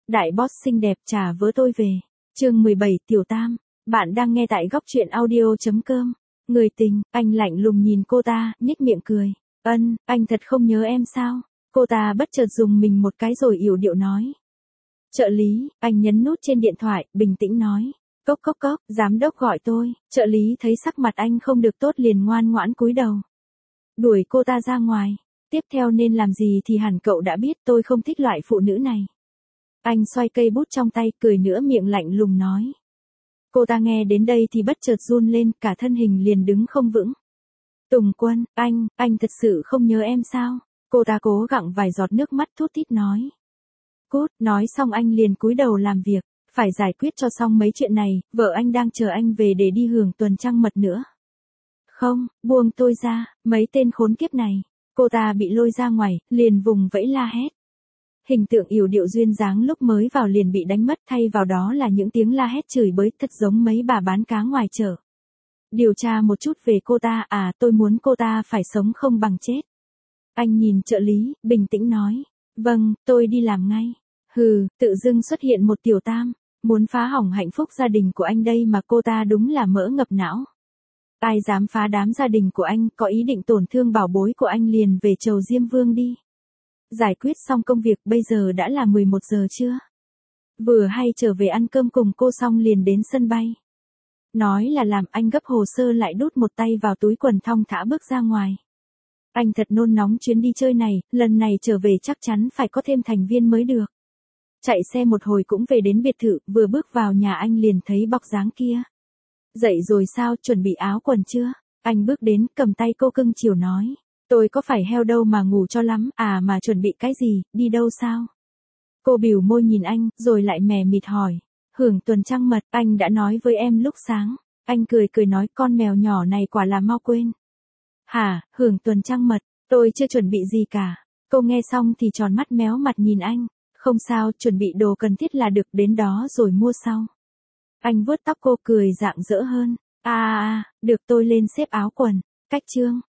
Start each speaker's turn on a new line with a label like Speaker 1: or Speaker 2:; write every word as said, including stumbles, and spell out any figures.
Speaker 1: Đại boss xinh đẹp trả vớ tôi về. Chương mười bảy Tiểu Tam. Bạn đang nghe tại góc truyện audio chấm com. Người tình, anh lạnh lùng nhìn cô ta, nhếch miệng cười. Ân, anh thật không nhớ em sao? Cô ta bất chợt dùng mình một cái rồi yểu điệu nói. Trợ lý, anh nhấn nút trên điện thoại, bình tĩnh nói. Cốc cốc cốc, giám đốc gọi tôi. Trợ lý thấy sắc mặt anh không được tốt liền ngoan ngoãn cúi đầu. Đuổi cô ta ra ngoài. Tiếp theo nên làm gì thì hẳn cậu đã biết, tôi không thích loại phụ nữ này. Anh xoay cây bút trong tay, cười nữa miệng lạnh lùng nói. Cô ta nghe đến đây thì bất chợt run lên, cả thân hình liền đứng không vững. Tùng Quân, anh, anh thật sự không nhớ em sao? Cô ta cố gắng vài giọt nước mắt thút thít nói. Cút, nói xong anh liền cúi đầu làm việc, phải giải quyết cho xong mấy chuyện này, vợ anh đang chờ anh về để đi hưởng tuần trăng mật nữa. Không, buông tôi ra, mấy tên khốn kiếp này. Cô ta bị lôi ra ngoài, liền vùng vẫy la hét. Hình tượng yểu điệu duyên dáng lúc mới vào liền bị đánh mất, thay vào đó là những tiếng la hét chửi bới thật giống mấy bà bán cá ngoài chợ. Điều tra một chút về cô ta, à tôi muốn cô ta phải sống không bằng chết. Anh nhìn trợ lý, bình tĩnh nói. Vâng, tôi đi làm ngay. Hừ, tự dưng xuất hiện một tiểu tam, muốn phá hỏng hạnh phúc gia đình của anh đây mà cô ta đúng là mỡ ngập não. Ai dám phá đám gia đình của anh, có ý định tổn thương bảo bối của anh liền về chầu Diêm Vương đi. Giải quyết xong công việc, bây giờ đã là mười một giờ trưa. Vừa hay trở về ăn cơm cùng cô xong liền đến sân bay. Nói là làm, anh gấp hồ sơ lại đút một tay vào túi quần thong thả bước ra ngoài. Anh thật nôn nóng chuyến đi chơi này, lần này trở về chắc chắn phải có thêm thành viên mới được. Chạy xe một hồi cũng về đến biệt thự, vừa bước vào nhà anh liền thấy bọc dáng kia. Dậy rồi sao, chuẩn bị áo quần chưa? Anh bước đến, cầm tay cô cưng chiều nói. Tôi có phải heo đâu mà ngủ cho lắm, à mà chuẩn bị cái gì, đi đâu sao? Cô bỉu môi nhìn anh, rồi lại mè mịt hỏi. Hưởng tuần trăng mật, anh đã nói với em lúc sáng. Anh cười cười nói, con mèo nhỏ này quả là mau quên. Hả, hưởng tuần trăng mật, tôi chưa chuẩn bị gì cả. Cô nghe xong thì tròn mắt méo mặt nhìn anh. Không sao, chuẩn bị đồ cần thiết là được, đến đó rồi mua sau. Anh vuốt tóc cô cười rạng rỡ hơn. À à à, được, tôi lên xếp áo quần. Cách chương.